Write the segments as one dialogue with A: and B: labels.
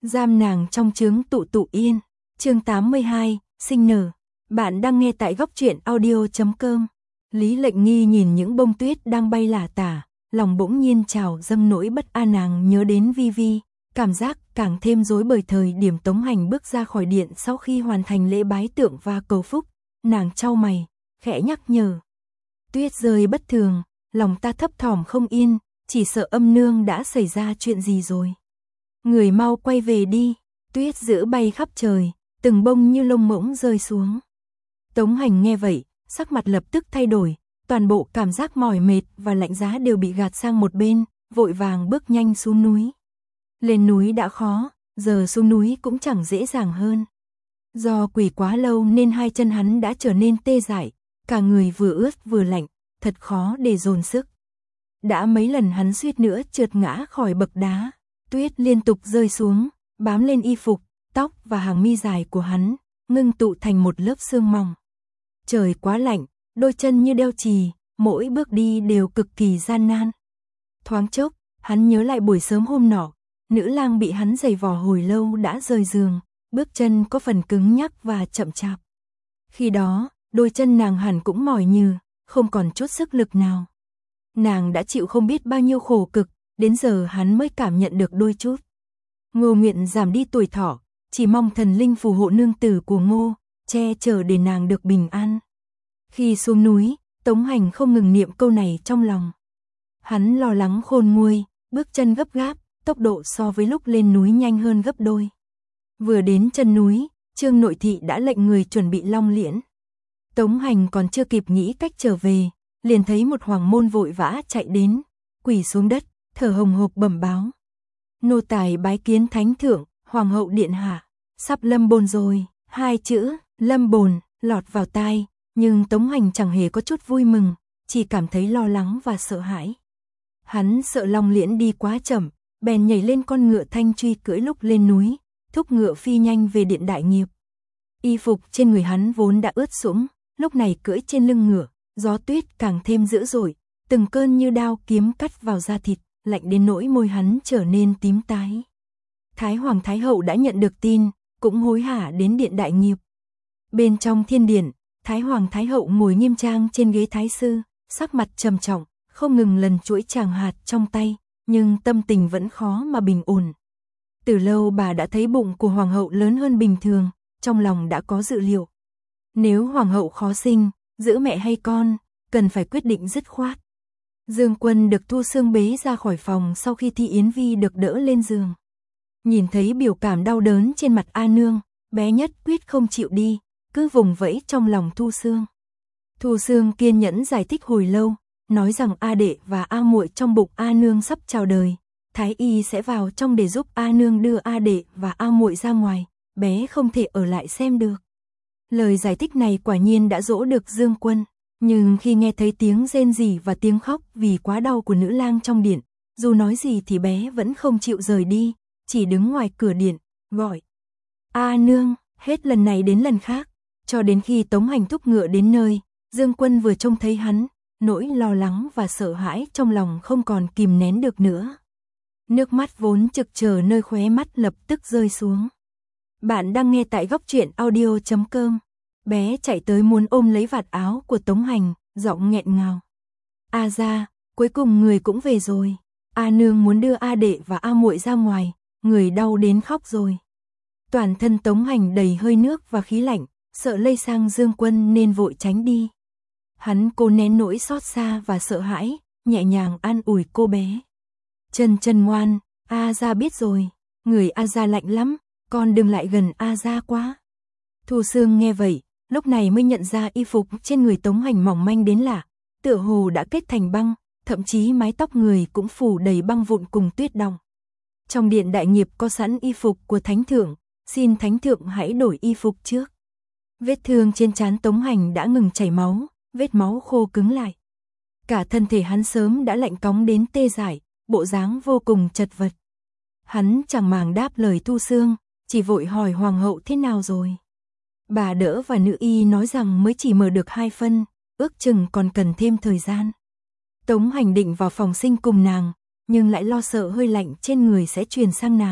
A: giam nàng trong trướng tụ tụ yên. Chương 82, sinh nở. Bạn đang nghe tại góc truyện audio.com. Lý Lệnh Nghi nhìn những bông tuyết đang bay lả tả, lòng bỗng nhiên trào dâng nỗi bất an, nàng nhớ đến Vi Vi, cảm giác càng thêm rối bời thời điểm Tống Hành bước ra khỏi điện sau khi hoàn thành lễ bái tượng và cầu phúc, nàng chau mày, khẽ nhắc nhở. Tuyết rơi bất thường, lòng ta thấp thỏm không yên, chỉ sợ âm nương đã xảy ra chuyện gì rồi. Người mau quay về đi, tuyết dữ bay khắp trời, từng bông như lông mỗng rơi xuống. Tống Hành nghe vậy, sắc mặt lập tức thay đổi, toàn bộ cảm giác mỏi mệt và lạnh giá đều bị gạt sang một bên, vội vàng bước nhanh xuống núi. Lên núi đã khó, giờ xuống núi cũng chẳng dễ dàng hơn. Do quỳ quá lâu nên hai chân hắn đã trở nên tê dại, cả người vừa ướt vừa lạnh, thật khó để dồn sức. Đã mấy lần hắn suýt nữa trượt ngã khỏi bậc đá, tuyết liên tục rơi xuống, bám lên y phục, tóc và hàng mi dài của hắn, ngưng tụ thành một lớp sương mỏng. Trời quá lạnh, đôi chân như đeo chì, mỗi bước đi đều cực kỳ gian nan. Thoáng chốc, hắn nhớ lại buổi sớm hôm nọ, nữ lang bị hắn giày vò hồi lâu đã rời giường, bước chân có phần cứng nhắc và chậm chạp. Khi đó, đôi chân nàng hẳn cũng mỏi nhừ, không còn chút sức lực nào. Nàng đã chịu không biết bao nhiêu khổ cực, đến giờ hắn mới cảm nhận được đôi chút. Ngô nguyện giảm đi tuổi thọ, chỉ mong thần linh phù hộ nương tử của Ngô, che chở để nàng được bình an. Khi xuống núi, Tống Hành không ngừng niệm câu này trong lòng. Hắn lo lắng khôn nguôi, bước chân gấp gáp, tốc độ so với lúc lên núi nhanh hơn gấp đôi. Vừa đến chân núi, Trương nội thị đã lệnh người chuẩn bị long liễn. Tống Hành còn chưa kịp nghĩ cách trở về, liền thấy một hoàng môn vội vã chạy đến, quỳ xuống đất, thở hồng hộc bẩm báo. Nô tài bái kiến thánh thượng, hoàng hậu điện hạ, sắp lâm bồn rồi. Hai chữ lâm bồn lọt vào tai, nhưng Tống Hành chẳng hề có chút vui mừng, chỉ cảm thấy lo lắng và sợ hãi. Hắn sợ long liễn đi quá chậm, bèn nhảy lên con ngựa thanh truy cưỡi lúc lên núi, thúc ngựa phi nhanh về điện đại nghiệp. Y phục trên người hắn vốn đã ướt sũng, lúc này cưỡi trên lưng ngựa, gió tuyết càng thêm dữ dội, từng cơn như đao kiếm cắt vào da thịt, lạnh đến nỗi môi hắn trở nên tím tái. Thái Hoàng Thái Hậu đã nhận được tin, cũng hối hả đến điện đại nghiệp. Bên trong thiên điện, Thái Hoàng Thái Hậu ngồi nghiêm trang trên ghế thái sư, sắc mặt trầm trọng, không ngừng lần chuỗi tràng hạt trong tay, nhưng tâm tình vẫn khó mà bình ổn. Từ lâu bà đã thấy bụng của hoàng hậu lớn hơn bình thường, trong lòng đã có dự liệu. Nếu hoàng hậu khó sinh, giữ mẹ hay con, cần phải quyết định dứt khoát. Dương Quân được Thu Xương bế ra khỏi phòng sau khi Thi Yến Vi được đỡ lên giường. Nhìn thấy biểu cảm đau đớn trên mặt A Nương, bé nhất quyết không chịu đi, cứ vùng vẫy trong lòng Thu Xương. Thu Xương kiên nhẫn giải thích hồi lâu, nói rằng A đệ và A muội trong bụng A Nương sắp chào đời, Thái y sẽ vào trong để giúp A Nương đưa A đệ và A muội ra ngoài, bé không thể ở lại xem được. Lời giải thích này quả nhiên đã dỗ được Dương Quân, nhưng khi nghe thấy tiếng rên rỉ và tiếng khóc vì quá đau của nữ lang trong điện, dù nói gì thì bé vẫn không chịu rời đi, chỉ đứng ngoài cửa điện, gọi. A Nương, hết lần này đến lần khác, cho đến khi Tống Hành thúc ngựa đến nơi, Dương Quân vừa trông thấy hắn, nỗi lo lắng và sợ hãi trong lòng không còn kìm nén được nữa. Nước mắt vốn trực chờ nơi khóe mắt lập tức rơi xuống. Bạn đang nghe tại góc truyện audio.com. Bé chạy tới muốn ôm lấy vạt áo của Tống Hành, giọng nghẹn ngào. A gia, cuối cùng người cũng về rồi. A Nương muốn đưa A đệ và A muội ra ngoài, người đau đến khóc rồi. Toàn thân Tống Hành đầy hơi nước và khí lạnh, sợ lây sang Dương Quân nên vội tránh đi. Hắn cố nén nỗi xót xa và sợ hãi, nhẹ nhàng an ủi cô bé. Chân chân ngoan, A gia biết rồi, người A gia lạnh lắm, con đừng lại gần A gia quá. Thu Xương nghe vậy, lúc này mới nhận ra y phục trên người Tống Hành mỏng manh đến lạ, tựa hồ đã kết thành băng, thậm chí mái tóc người cũng phủ đầy băng vụn cùng tuyết đọng. Trong điện đại nghiệp có sẵn y phục của thánh thượng, xin thánh thượng hãy đổi y phục trước. Vết thương trên trán Tống Hành đã ngừng chảy máu, vết máu khô cứng lại. Cả thân thể hắn sớm đã lạnh cóng đến tê dại, bộ dáng vô cùng chật vật. Hắn chẳng màng đáp lời Thu Xương, chỉ vội hỏi hoàng hậu thế nào rồi. Bà đỡ và nữ y nói rằng mới chỉ mở được 2 phân, ước chừng còn cần thêm thời gian. Tống Hành định vào phòng sinh cùng nàng, nhưng lại lo sợ hơi lạnh trên người sẽ truyền sang nàng,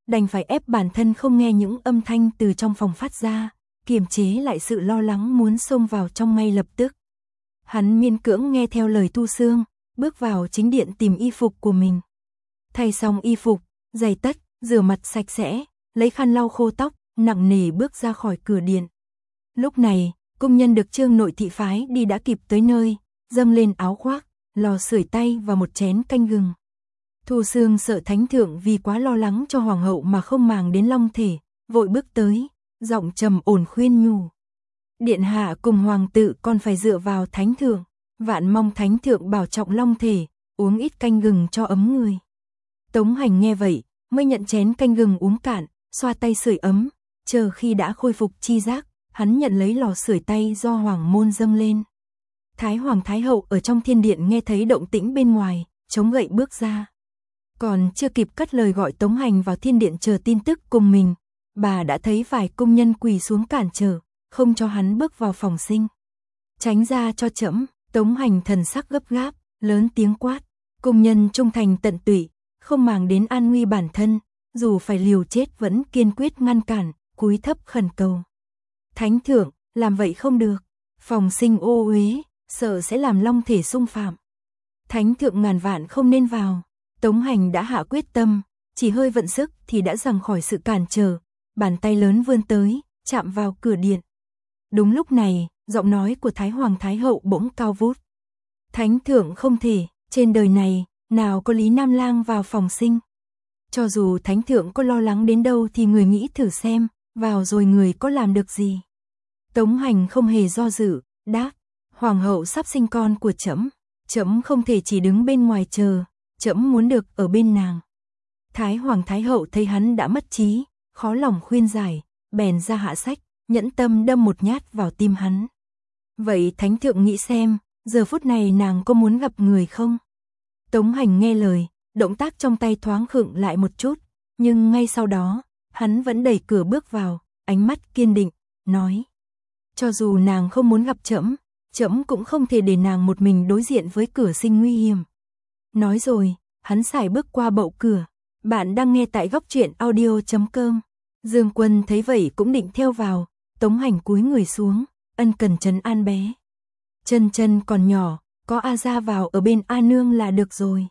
A: đành phải ép bản thân không nghe những âm thanh từ trong phòng phát ra, kiềm chế lại sự lo lắng muốn xông vào trong ngay lập tức. Hắn miễn cưỡng nghe theo lời Tu Sương, bước vào chính điện tìm y phục của mình. Thay xong y phục, giày tất, rửa mặt sạch sẽ, lấy khăn lau khô tóc, nặng nề bước ra khỏi cửa điện. Lúc này, công nhân được Trương nội thị phái đi đã kịp tới nơi, dâng lên áo khoác, lò sưởi tay và một chén canh gừng. Thu Sương sợ thánh thượng vì quá lo lắng cho hoàng hậu mà không màng đến long thể, vội bước tới, giọng trầm ổn khuyên nhủ. Điện hạ cùng hoàng tự còn phải dựa vào thánh thượng, vạn mong thánh thượng bảo trọng long thể, uống ít canh gừng cho ấm người. Tống Hành nghe vậy, mới nhận chén canh gừng uống cạn, xoa tay sưởi ấm, chờ khi đã khôi phục chi giác, hắn nhận lấy lò sưởi tay do hoàng môn dâng lên. Thái hoàng thái hậu ở trong thiên điện nghe thấy động tĩnh bên ngoài, chống gậy bước ra. Còn chưa kịp cất lời gọi Tống Hành vào thiên điện chờ tin tức cùng mình, bà đã thấy vài công nhân quỳ xuống cản trở, không cho hắn bước vào phòng sinh. Tránh ra cho trẫm. Tống Hành thần sắc gấp gáp, lớn tiếng quát. Công nhân trung thành tận tụy, không màng đến an nguy bản thân, dù phải liều chết vẫn kiên quyết ngăn cản, cúi thấp khẩn cầu. Thánh thượng, làm vậy không được. Phòng sinh ô uế, sợ sẽ làm long thể xung phạm. Thánh thượng ngàn vạn không nên vào. Tống Hành đã hạ quyết tâm, chỉ hơi vận sức thì đã giằng khỏi sự cản trở, bàn tay lớn vươn tới, chạm vào cửa điện. Đúng lúc này, giọng nói của Thái Hoàng Thái Hậu bỗng cao vút. Thánh thượng không thể, trên đời này, nào có Lý Nam Lang vào phòng sinh. Cho dù Thánh thượng có lo lắng đến đâu thì người nghĩ thử xem, vào rồi người có làm được gì. Tống Hành không hề do dự, đáp, Hoàng hậu sắp sinh con của trẫm, trẫm không thể chỉ đứng bên ngoài chờ, trẫm muốn được ở bên nàng. Thái Hoàng Thái Hậu thấy hắn đã mất trí, khó lòng khuyên giải, bèn ra hạ sách, nhẫn tâm đâm một nhát vào tim hắn. Vậy Thánh thượng nghĩ xem, giờ phút này nàng có muốn gặp người không? Tống Hành nghe lời, động tác trong tay thoáng khựng lại một chút, nhưng ngay sau đó, hắn vẫn đẩy cửa bước vào, ánh mắt kiên định, nói. Cho dù nàng không muốn gặp trẫm, trẫm cũng không thể để nàng một mình đối diện với cửa sinh nguy hiểm. Nói rồi, hắn sải bước qua bậu cửa. Bạn đang nghe tại góc truyện audio.com. Dương Quân thấy vậy cũng định theo vào, Tống Hành cúi người xuống, ân cần trấn an bé. Chân chân còn nhỏ, có A Gia vào ở bên A Nương là được rồi.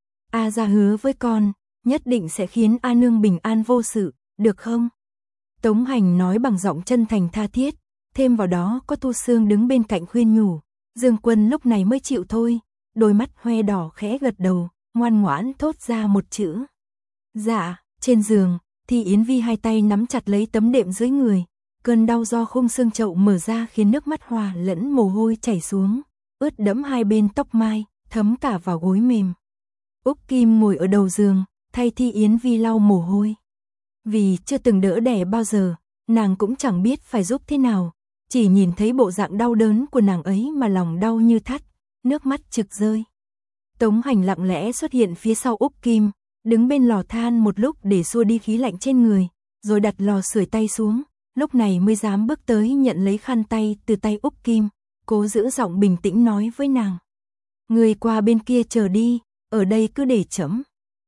A: A Gia hứa với con, nhất định sẽ khiến A Nương bình an vô sự, được không? Tống Hành nói bằng giọng chân thành tha thiết, thêm vào đó có Tu Sương đứng bên cạnh khuyên nhủ. Dương Quân lúc này mới chịu thôi, đôi mắt hoe đỏ khẽ gật đầu, ngoan ngoãn thốt ra một chữ. Dạ. Trên giường, Thi Yến Vi hai tay nắm chặt lấy tấm đệm dưới người, cơn đau do khung xương chậu mở ra khiến nước mắt hòa lẫn mồ hôi chảy xuống, ướt đẫm hai bên tóc mai, thấm cả vào gối mềm. Úc Kim ngồi ở đầu giường, thay Thi Yến Vi lau mồ hôi. Vì chưa từng đỡ đẻ bao giờ, nàng cũng chẳng biết phải giúp thế nào, chỉ nhìn thấy bộ dạng đau đớn của nàng ấy mà lòng đau như thắt, nước mắt trực rơi. Tống Hành lặng lẽ xuất hiện phía sau Úc Kim, đứng bên lò than một lúc để xua đi khí lạnh trên người, rồi đặt lò sưởi tay xuống, lúc này mới dám bước tới nhận lấy khăn tay từ tay Úc Kim, cố giữ giọng bình tĩnh nói với nàng. Người qua bên kia chờ đi, ở đây cứ để trẫm.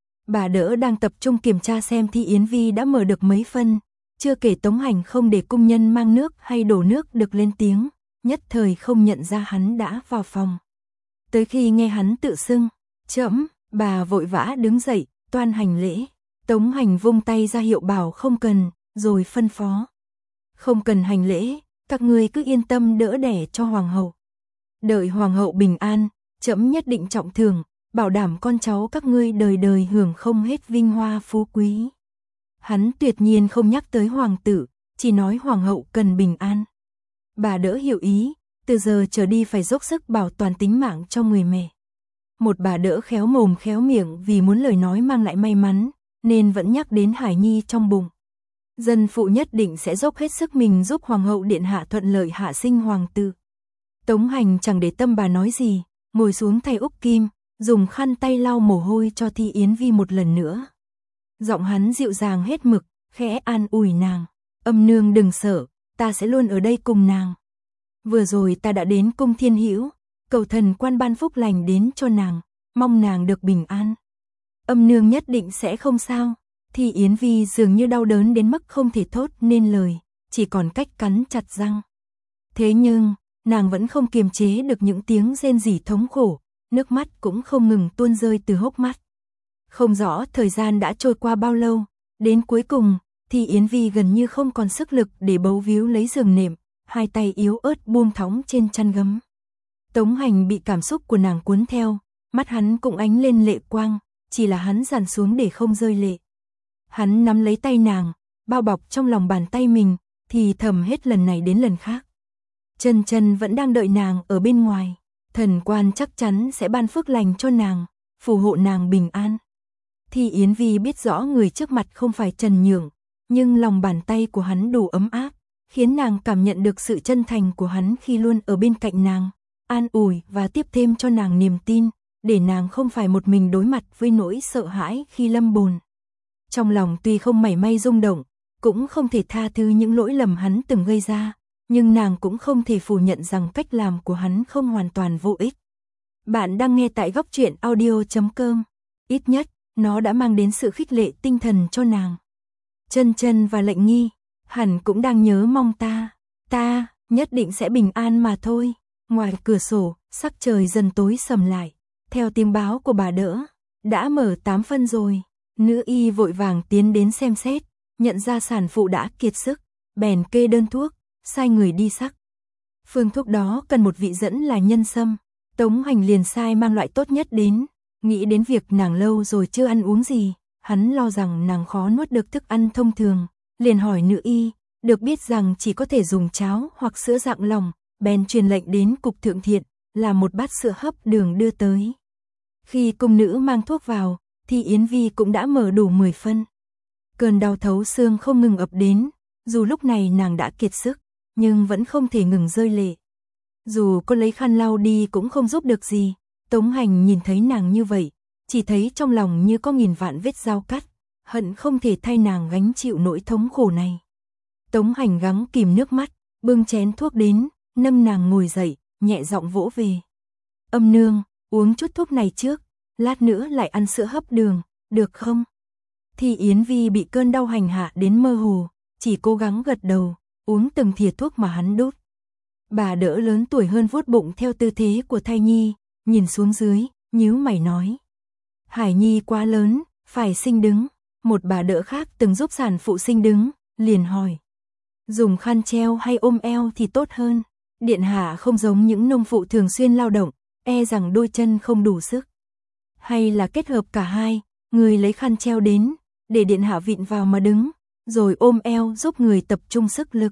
A: Bà đỡ đang tập trung kiểm tra xem Thi Yến Vi đã mở được mấy phân, chưa kể Tống Hành không để cung nhân mang nước hay đổ nước được lên tiếng, nhất thời không nhận ra hắn đã vào phòng. Tới khi nghe hắn tự xưng, trẫm, bà vội vã đứng dậy, toan hành lễ. Tống Hành vung tay ra hiệu bảo không cần, rồi phân phó. Không cần hành lễ, các ngươi cứ yên tâm đỡ đẻ cho hoàng hậu. Đợi hoàng hậu bình an, trẫm nhất định trọng thưởng, bảo đảm con cháu các ngươi đời đời hưởng không hết vinh hoa phú quý. Hắn tuyệt nhiên không nhắc tới hoàng tử, chỉ nói hoàng hậu cần bình an. Bà đỡ hiểu ý, từ giờ trở đi phải dốc sức bảo toàn tính mạng cho người mẹ. Một bà đỡ khéo mồm khéo miệng vì muốn lời nói mang lại may mắn, nên vẫn nhắc đến Hải Nhi trong bụng. Dân phụ nhất định sẽ dốc hết sức mình giúp hoàng hậu điện hạ thuận lợi hạ sinh hoàng tử. Tống Hành chẳng để tâm bà nói gì, ngồi xuống thay Úc Kim, dùng khăn tay lau mồ hôi cho Thi Yến Vi một lần nữa. Giọng hắn dịu dàng hết mực, khẽ an ủi nàng. Âm nương đừng sợ, ta sẽ luôn ở đây cùng nàng. Vừa rồi ta đã đến cung Thiên Hữu, cầu thần quan ban phúc lành đến cho nàng, mong nàng được bình an. Âm nương nhất định sẽ không sao. Thì Yến Vi dường như đau đớn đến mức không thể thốt nên lời, chỉ còn cách cắn chặt răng. Thế nhưng, nàng vẫn không kiềm chế được những tiếng rên rỉ thống khổ, nước mắt cũng không ngừng tuôn rơi từ hốc mắt. Không rõ thời gian đã trôi qua bao lâu, đến cuối cùng, thì Yến Vi gần như không còn sức lực để bấu víu lấy giường nệm, hai tay yếu ớt buông thõng trên chăn gấm. Tống Hành bị cảm xúc của nàng cuốn theo, mắt hắn cũng ánh lên lệ quang, chỉ là hắn dàn xuống để không rơi lệ. Hắn nắm lấy tay nàng, bao bọc trong lòng bàn tay mình, thì thầm hết lần này đến lần khác. Chân Chân vẫn đang đợi nàng ở bên ngoài, thần quan chắc chắn sẽ ban phước lành cho nàng, phù hộ nàng bình an. Thì Yến Vi biết rõ người trước mặt không phải Trần Nhượng, nhưng lòng bàn tay của hắn đủ ấm áp, khiến nàng cảm nhận được sự chân thành của hắn khi luôn ở bên cạnh nàng, an ủi và tiếp thêm cho nàng niềm tin, để nàng không phải một mình đối mặt với nỗi sợ hãi khi lâm bồn. Trong lòng tuy không mảy may rung động, cũng không thể tha thứ những lỗi lầm hắn từng gây ra, nhưng nàng cũng không thể phủ nhận rằng cách làm của hắn không hoàn toàn vô ích. Bạn đang nghe tại Góc Truyện Audio.com. Ít nhất, nó đã mang đến sự khích lệ tinh thần cho nàng. Chân Chân và Lệnh Nghi, hẳn cũng đang nhớ mong ta nhất định sẽ bình an mà thôi. Ngoài cửa sổ, sắc trời dần tối sầm lại. Theo tiếng báo của bà đỡ, đã mở 8 phân rồi. Nữ y vội vàng tiến đến xem xét, nhận ra sản phụ đã kiệt sức, bèn kê đơn thuốc, sai người đi sắc. Phương thuốc đó cần một vị dẫn là nhân sâm. Tống Hành liền sai mang loại tốt nhất đến, nghĩ đến việc nàng lâu rồi chưa ăn uống gì, hắn lo rằng nàng khó nuốt được thức ăn thông thường, liền hỏi nữ y, được biết rằng chỉ có thể dùng cháo hoặc sữa dạng lỏng, bèn truyền lệnh đến cục thượng thiện, làm một bát sữa hấp đường đưa tới. Khi cung nữ mang thuốc vào, thì Yến Vi cũng đã mở đủ 10 phân. Cơn đau thấu xương không ngừng ập đến, dù lúc này nàng đã kiệt sức, nhưng vẫn không thể ngừng rơi lệ. Dù có lấy khăn lau đi cũng không giúp được gì, Tống Hành nhìn thấy nàng như vậy, chỉ thấy trong lòng như có nghìn vạn vết dao cắt, hận không thể thay nàng gánh chịu nỗi thống khổ này. Tống Hành gắng kìm nước mắt, bưng chén thuốc đến, nâng nàng ngồi dậy, nhẹ giọng vỗ về. Âm nương, uống chút thuốc này trước, lát nữa lại ăn sữa hấp đường, được không? Thì Yến Vi bị cơn đau hành hạ đến mơ hồ, chỉ cố gắng gật đầu, uống từng thìa thuốc mà hắn đút. Bà đỡ lớn tuổi hơn vuốt bụng theo tư thế của thai nhi, nhìn xuống dưới, nhíu mày nói. Hải nhi quá lớn, phải sinh đứng. Một bà đỡ khác từng giúp sản phụ sinh đứng, liền hỏi. Dùng khăn treo hay ôm eo thì tốt hơn. Điện hạ không giống những nông phụ thường xuyên lao động, e rằng đôi chân không đủ sức. Hay là kết hợp cả hai, người lấy khăn treo đến, để điện hạ vịn vào mà đứng, rồi ôm eo giúp người tập trung sức lực.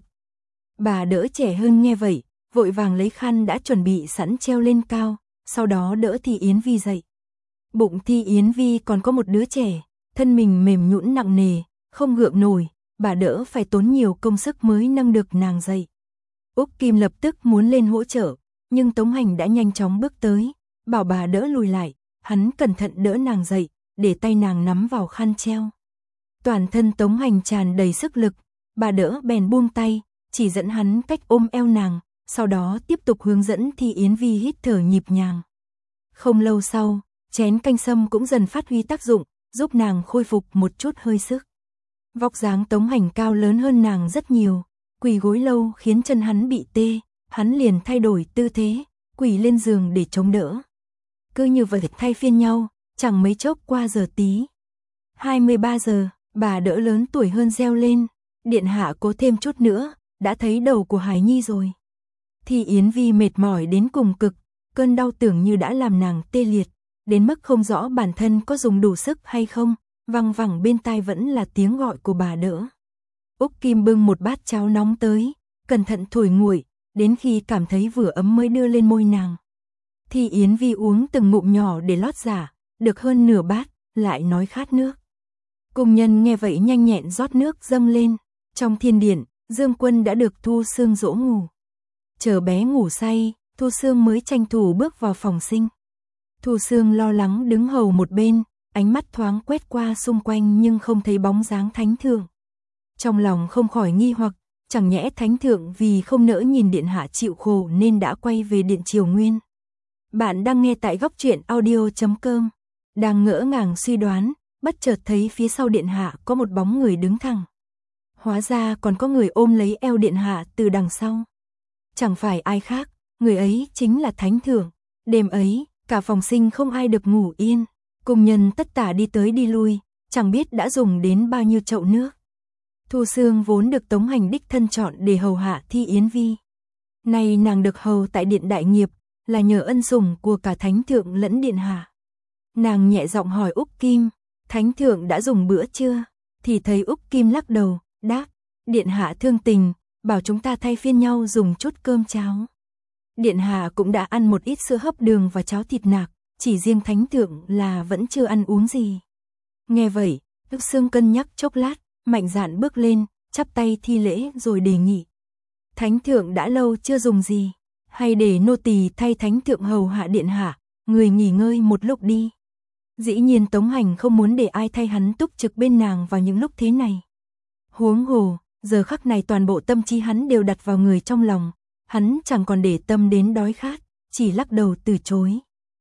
A: Bà đỡ trẻ hơn nghe vậy, vội vàng lấy khăn đã chuẩn bị sẵn treo lên cao, sau đó đỡ Thi Yến Vi dậy. Bụng Thi Yến Vi còn có một đứa trẻ, thân mình mềm nhũn nặng nề, không gượng nổi, bà đỡ phải tốn nhiều công sức mới nâng được nàng dậy. Úc Kim lập tức muốn lên hỗ trợ, nhưng Tống Hành đã nhanh chóng bước tới, bảo bà đỡ lùi lại, hắn cẩn thận đỡ nàng dậy, để tay nàng nắm vào khăn treo. Toàn thân Tống Hành tràn đầy sức lực, bà đỡ bèn buông tay, chỉ dẫn hắn cách ôm eo nàng, sau đó tiếp tục hướng dẫn Thi Yến Vi hít thở nhịp nhàng. Không lâu sau, chén canh sâm cũng dần phát huy tác dụng, giúp nàng khôi phục một chút hơi sức. Vóc dáng Tống Hành cao lớn hơn nàng rất nhiều, quỳ gối lâu khiến chân hắn bị tê, hắn liền thay đổi tư thế, quỳ lên giường để chống đỡ. Cứ như vậy thay phiên nhau, chẳng mấy chốc qua giờ tí. 23 giờ, bà đỡ lớn tuổi hơn reo lên, điện hạ cố thêm chút nữa, đã thấy đầu của Hải Nhi rồi. Thì Yến Vi mệt mỏi đến cùng cực, cơn đau tưởng như đã làm nàng tê liệt, đến mức không rõ bản thân có dùng đủ sức hay không, văng vẳng bên tai vẫn là tiếng gọi của bà đỡ. Úc Kim bưng một bát cháo nóng tới, cẩn thận thổi nguội, đến khi cảm thấy vừa ấm mới đưa lên môi nàng. Thì Yến Vi uống từng ngụm nhỏ để lót giả, được hơn nửa bát, lại nói khát nước. Cung nhân nghe vậy nhanh nhẹn rót nước dâng lên, trong thiên điện, Dương Quân đã được Thu Sương dỗ ngủ. Chờ bé ngủ say, Thu Sương mới tranh thủ bước vào phòng sinh. Thu Sương lo lắng đứng hầu một bên, ánh mắt thoáng quét qua xung quanh nhưng không thấy bóng dáng Thánh Thượng. Trong lòng không khỏi nghi hoặc, chẳng nhẽ Thánh Thượng vì không nỡ nhìn điện hạ chịu khổ nên đã quay về điện Triều Nguyên. Bạn đang nghe tại Góc Truyện Audio.com. Đang ngỡ ngàng suy đoán, bất chợt thấy phía sau điện hạ có một bóng người đứng thẳng. Hóa ra còn có người ôm lấy eo điện hạ từ đằng sau. Chẳng phải ai khác, người ấy chính là Thánh Thượng. Đêm ấy, cả phòng sinh không ai được ngủ yên. Cung nhân tất tả đi tới đi lui, chẳng biết đã dùng đến bao nhiêu chậu nước. Thu Xương vốn được Tống Hành đích thân chọn để hầu hạ Thi Yến Vi. Nay nàng được hầu tại điện đại nghiệp, là nhờ ân sủng của cả Thánh Thượng lẫn điện hạ. Nàng nhẹ giọng hỏi Úc Kim, Thánh Thượng đã dùng bữa chưa? Thì thấy Úc Kim lắc đầu, đáp, điện hạ thương tình, bảo chúng ta thay phiên nhau dùng chút cơm cháo. Điện hạ cũng đã ăn một ít sữa hấp đường và cháo thịt nạc, chỉ riêng Thánh Thượng là vẫn chưa ăn uống gì. Nghe vậy, Thu Xương cân nhắc chốc lát, mạnh dạn bước lên, chắp tay thi lễ rồi đề nghị. Thánh Thượng đã lâu chưa dùng gì, hay để nô tỳ thay Thánh Thượng hầu hạ điện hạ, người nghỉ ngơi một lúc đi. Dĩ nhiên Tống Hành không muốn để ai thay hắn túc trực bên nàng vào những lúc thế này. Huống hồ, giờ khắc này toàn bộ tâm trí hắn đều đặt vào người trong lòng, hắn chẳng còn để tâm đến đói khát, chỉ lắc đầu từ chối.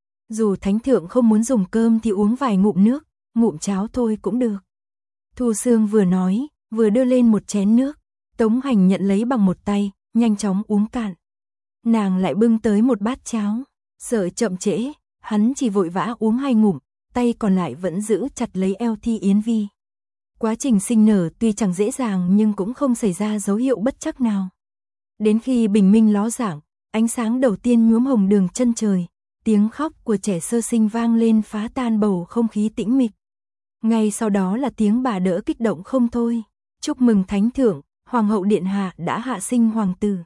A: Dù Thánh Thượng không muốn dùng cơm thì uống vài ngụm nước, ngụm cháo thôi cũng được. Thu Xương vừa nói, vừa đưa lên một chén nước, Tống Hành nhận lấy bằng một tay, nhanh chóng uống cạn. Nàng lại bưng tới một bát cháo, sợ chậm trễ, hắn chỉ vội vã uống 2 ngụm, tay còn lại vẫn giữ chặt lấy eo Thi Yến Vi. Quá trình sinh nở tuy chẳng dễ dàng nhưng cũng không xảy ra dấu hiệu bất trắc nào. Đến khi bình minh ló dạng, ánh sáng đầu tiên nhuốm hồng đường chân trời, tiếng khóc của trẻ sơ sinh vang lên phá tan bầu không khí tĩnh mịch. Ngay sau đó là tiếng bà đỡ kích động không thôi, chúc mừng Thánh Thượng, Hoàng hậu điện hạ đã hạ sinh hoàng tử.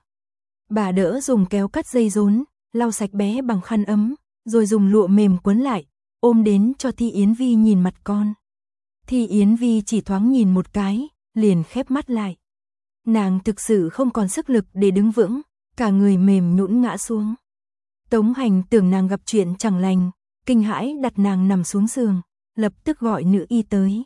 A: Bà đỡ dùng kéo cắt dây rốn, lau sạch bé bằng khăn ấm, rồi dùng lụa mềm quấn lại, ôm đến cho Thi Yến Vi nhìn mặt con. Thi Yến Vi chỉ thoáng nhìn một cái, liền khép mắt lại. Nàng thực sự không còn sức lực để đứng vững, cả người mềm nhũn ngã xuống. Tống Hành tưởng nàng gặp chuyện chẳng lành, kinh hãi đặt nàng nằm xuống giường, lập tức gọi nữ y tới.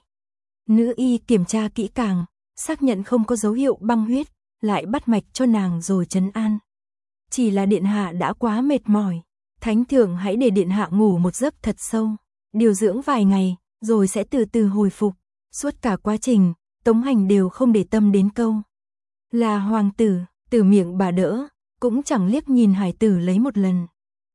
A: Nữ y kiểm tra kỹ càng, xác nhận không có dấu hiệu băng huyết, lại bắt mạch cho nàng rồi trấn an. Chỉ là điện hạ đã quá mệt mỏi, Thánh Thượng hãy để điện hạ ngủ một giấc thật sâu, điều dưỡng vài ngày, rồi sẽ từ từ hồi phục. Suốt cả quá trình, Tống Hành đều không để tâm đến câu là hoàng tử, từ miệng bà đỡ, cũng chẳng liếc nhìn hải tử lấy một lần.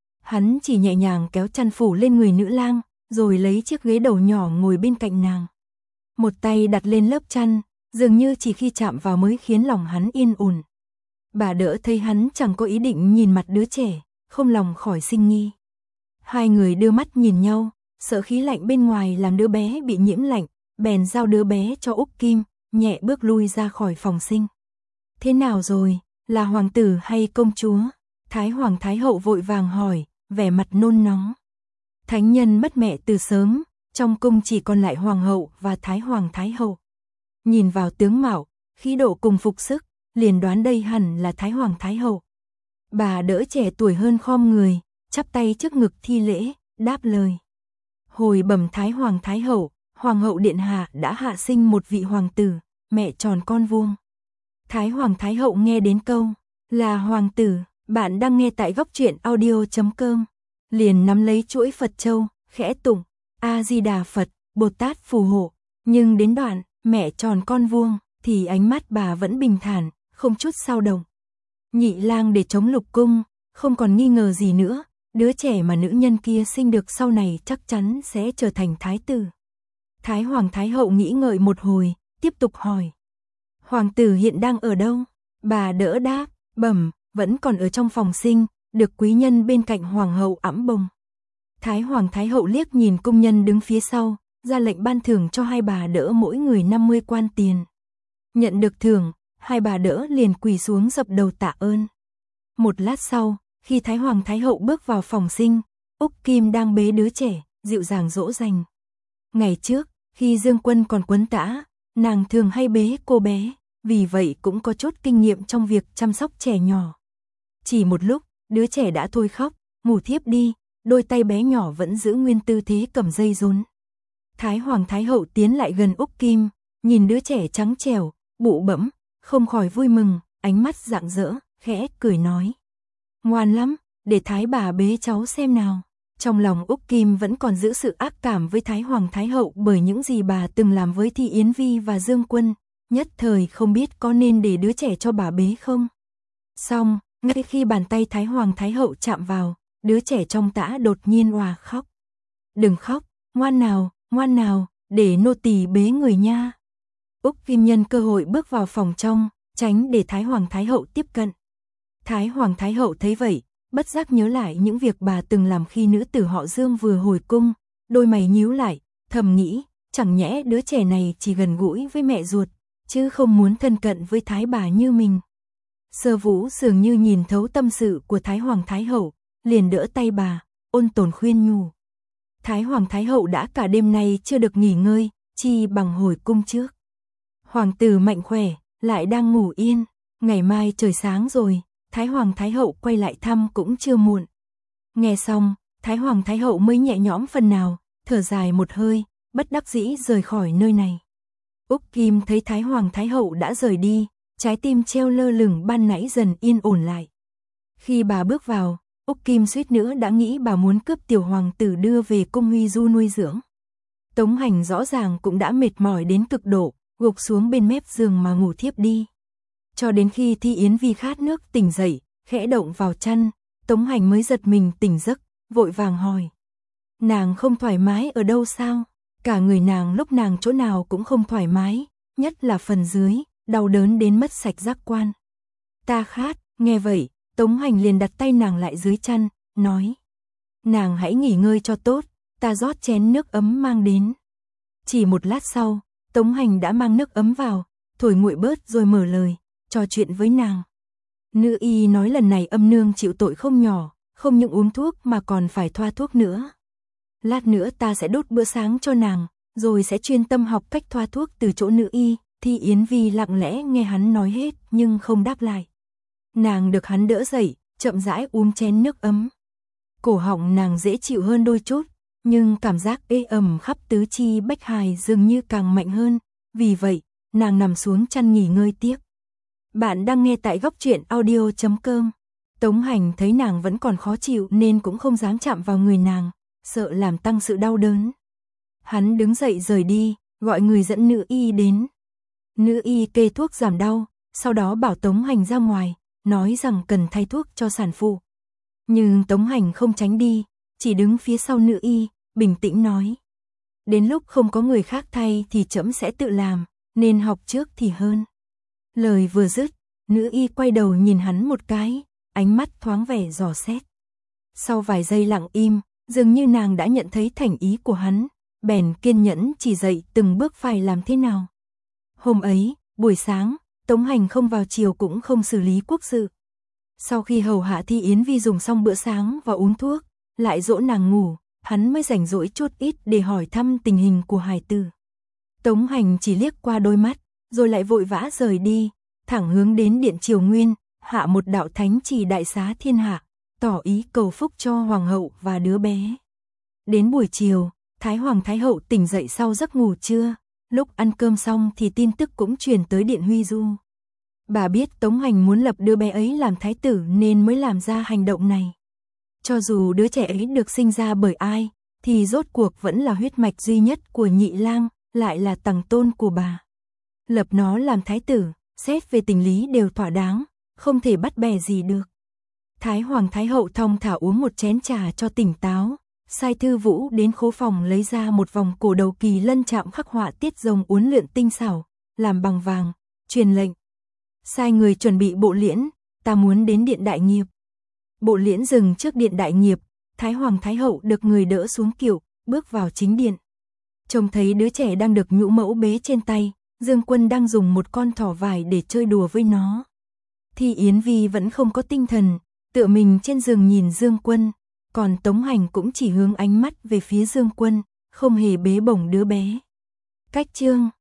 A: Hắn chỉ nhẹ nhàng kéo chăn phủ lên người nữ lang, rồi lấy chiếc ghế đầu nhỏ ngồi bên cạnh nàng. Một tay đặt lên lớp chăn, dường như chỉ khi chạm vào mới khiến lòng hắn yên ổn. Bà đỡ thấy hắn chẳng có ý định nhìn mặt đứa trẻ, không lòng khỏi sinh nghi. Hai người đưa mắt nhìn nhau, sợ khí lạnh bên ngoài làm đứa bé bị nhiễm lạnh, bèn giao đứa bé cho Úc Kim, nhẹ bước lui ra khỏi phòng sinh. Thế nào rồi, là hoàng tử hay công chúa? Thái Hoàng Thái Hậu vội vàng hỏi, vẻ mặt nôn nóng. Thánh nhân mất mẹ từ sớm, trong cung chỉ còn lại Hoàng hậu và Thái Hoàng Thái Hậu. Nhìn vào tướng mạo, khí độ cùng phục sức, liền đoán đây hẳn là Thái Hoàng Thái Hậu. Bà đỡ trẻ tuổi hơn khom người, chắp tay trước ngực thi lễ, đáp lời. Hồi bẩm Thái Hoàng Thái Hậu, Hoàng hậu điện hạ đã hạ sinh một vị hoàng tử, mẹ tròn con vuông. Thái Hoàng Thái Hậu nghe đến câu là hoàng tử, bạn đang nghe tại góc truyện audio.com, liền nắm lấy chuỗi Phật châu, khẽ tụng A Di Đà Phật, Bồ Tát phù hộ, nhưng đến đoạn mẹ tròn con vuông thì ánh mắt bà vẫn bình thản, không chút dao động. Nhị lang để chống Lục cung, không còn nghi ngờ gì nữa, đứa trẻ mà nữ nhân kia sinh được sau này chắc chắn sẽ trở thành thái tử. Thái Hoàng Thái Hậu nghĩ ngợi một hồi, tiếp tục hỏi. Hoàng tử hiện đang ở đâu? Bà đỡ đáp, bẩm, vẫn còn ở trong phòng sinh, được quý nhân bên cạnh Hoàng hậu ẵm bồng. Thái Hoàng Thái Hậu liếc nhìn cung nhân đứng phía sau, ra lệnh ban thưởng cho hai bà đỡ mỗi người 50 quan tiền. Nhận được thưởng, hai bà đỡ liền quỳ xuống dập đầu tạ ơn. Một lát sau, khi Thái Hoàng Thái Hậu bước vào phòng sinh, Úc Kim đang bế đứa trẻ, dịu dàng dỗ dành. Ngày trước, khi Dương Quân còn quấn tã, nàng thường hay bế cô bé, vì vậy cũng có chút kinh nghiệm trong việc chăm sóc trẻ nhỏ. Chỉ một lúc, đứa trẻ đã thôi khóc, ngủ thiếp đi, đôi tay bé nhỏ vẫn giữ nguyên tư thế cầm dây rốn. Thái Hoàng Thái Hậu tiến lại gần Úc Kim, nhìn đứa trẻ trắng trẻo, bụ bẫm, không khỏi vui mừng, ánh mắt rạng rỡ, khẽ cười nói. Ngoan lắm, để Thái bà bế cháu xem nào. Trong lòng Úc Kim vẫn còn giữ sự ác cảm với Thái Hoàng Thái Hậu bởi những gì bà từng làm với Thi Yến Vi và Dương Quân, nhất thời không biết có nên để đứa trẻ cho bà bế không. Xong, ngay khi bàn tay Thái Hoàng Thái Hậu chạm vào, đứa trẻ trong tã đột nhiên òa khóc. Đừng khóc, ngoan nào, để nô tỳ bế người nha. Úc Kim nhân cơ hội bước vào phòng trong, tránh để Thái Hoàng Thái Hậu tiếp cận. Thái Hoàng Thái Hậu thấy vậy, bất giác nhớ lại những việc bà từng làm khi nữ tử họ Dương vừa hồi cung, đôi mày nhíu lại, thầm nghĩ, chẳng nhẽ đứa trẻ này chỉ gần gũi với mẹ ruột, chứ không muốn thân cận với Thái bà như mình. Sơ Vũ dường như nhìn thấu tâm sự của Thái Hoàng Thái Hậu, liền đỡ tay bà, ôn tồn khuyên nhủ. Thái Hoàng Thái Hậu đã cả đêm nay chưa được nghỉ ngơi, chi bằng hồi cung trước. Hoàng tử mạnh khỏe, lại đang ngủ yên, ngày mai trời sáng rồi, Thái Hoàng Thái Hậu quay lại thăm cũng chưa muộn. Nghe xong, Thái Hoàng Thái Hậu mới nhẹ nhõm phần nào, thở dài một hơi, bất đắc dĩ rời khỏi nơi này. Úc Kim thấy Thái Hoàng Thái Hậu đã rời đi, trái tim treo lơ lửng ban nãy dần yên ổn lại. Khi bà bước vào, Úc Kim suýt nữa đã nghĩ bà muốn cướp tiểu hoàng tử đưa về cung Huy Du nuôi dưỡng. Tống Hành rõ ràng cũng đã mệt mỏi đến cực độ, gục xuống bên mép giường mà ngủ thiếp đi. Cho đến khi Thi Yến Vi khát nước tỉnh dậy, khẽ động vào chăn, Tống Hành mới giật mình tỉnh giấc, vội vàng hỏi. Nàng không thoải mái ở đâu sao? Cả người nàng lúc nàng chỗ nào cũng không thoải mái, nhất là phần dưới, đau đớn đến mất sạch giác quan. Ta khát, nghe vậy, Tống Hành liền đặt tay nàng lại dưới chăn, nói. Nàng hãy nghỉ ngơi cho tốt, ta rót chén nước ấm mang đến. Chỉ một lát sau, Tống Hành đã mang nước ấm vào, thổi nguội bớt rồi mở lời, trò chuyện với nàng. Nữ y nói lần này âm nương chịu tội không nhỏ, không những uống thuốc mà còn phải thoa thuốc nữa. Lát nữa ta sẽ đốt bữa sáng cho nàng, rồi sẽ chuyên tâm học cách thoa thuốc từ chỗ nữ y. Thi Yến Vi lặng lẽ nghe hắn nói hết nhưng không đáp lại. Nàng được hắn đỡ dậy, chậm rãi uống chén nước ấm. Cổ họng nàng dễ chịu hơn đôi chút, nhưng cảm giác ê ẩm khắp tứ chi bách hài dường như càng mạnh hơn, vì vậy, nàng nằm xuống chăn nghỉ ngơi tiếp. Bạn đang nghe tại Góc Truyện Audio.com. Tống Hành thấy nàng vẫn còn khó chịu nên cũng không dám chạm vào người nàng, sợ làm tăng sự đau đớn. Hắn đứng dậy rời đi, gọi người dẫn nữ y đến. Nữ y kê thuốc giảm đau, sau đó bảo Tống Hành ra ngoài, nói rằng cần thay thuốc cho sản phụ. Nhưng Tống Hành không tránh đi, chỉ đứng phía sau nữ y, bình tĩnh nói. Đến lúc không có người khác thay thì trẫm sẽ tự làm, nên học trước thì hơn. Lời vừa dứt, nữ y quay đầu nhìn hắn một cái, ánh mắt thoáng vẻ dò xét. Sau vài giây lặng im, dường như nàng đã nhận thấy thành ý của hắn, bèn kiên nhẫn chỉ dạy từng bước phải làm thế nào. Hôm ấy, buổi sáng, Tống Hành không vào chiều cũng không xử lý quốc sự. Sau khi hầu hạ Thi Yến Vi dùng xong bữa sáng và uống thuốc, lại dỗ nàng ngủ, hắn mới rảnh rỗi chút ít để hỏi thăm tình hình của hài tử. Tống Hành chỉ liếc qua đôi mắt, rồi lại vội vã rời đi, thẳng hướng đến Điện Triều Nguyên, hạ một đạo thánh chỉ đại xá thiên hạ, tỏ ý cầu phúc cho hoàng hậu và đứa bé. Đến buổi chiều, Thái Hoàng Thái Hậu tỉnh dậy sau giấc ngủ trưa, lúc ăn cơm xong thì tin tức cũng truyền tới Điện Huy Du. Bà biết Tống Hành muốn lập đứa bé ấy làm thái tử nên mới làm ra hành động này. Cho dù đứa trẻ ấy được sinh ra bởi ai, thì rốt cuộc vẫn là huyết mạch duy nhất của Nhị Lang, lại là tằng tôn của bà. Lập nó làm thái tử, xét về tình lý đều thỏa đáng, không thể bắt bẻ gì được. Thái Hoàng Thái Hậu thong thả uống một chén trà cho tỉnh táo, sai Thư Vũ đến khố phòng lấy ra một vòng cổ đầu kỳ lân chạm khắc họa tiết rồng uốn lượn tinh xảo, làm bằng vàng, truyền lệnh. Sai người chuẩn bị bộ liễn, ta muốn đến Điện Đại Nghiệp. Bộ liễn dừng trước Điện Đại Nghiệp, Thái Hoàng Thái Hậu được người đỡ xuống kiệu, bước vào chính điện. Trông thấy đứa trẻ đang được nhũ mẫu bế trên tay, Dương Quân đang dùng một con thỏ vải để chơi đùa với nó. Thi Yến Vi vẫn không có tinh thần, tựa mình trên giường nhìn Dương Quân, còn Tống Hành cũng chỉ hướng ánh mắt về phía Dương Quân, không hề bế bổng đứa bé. Cách chương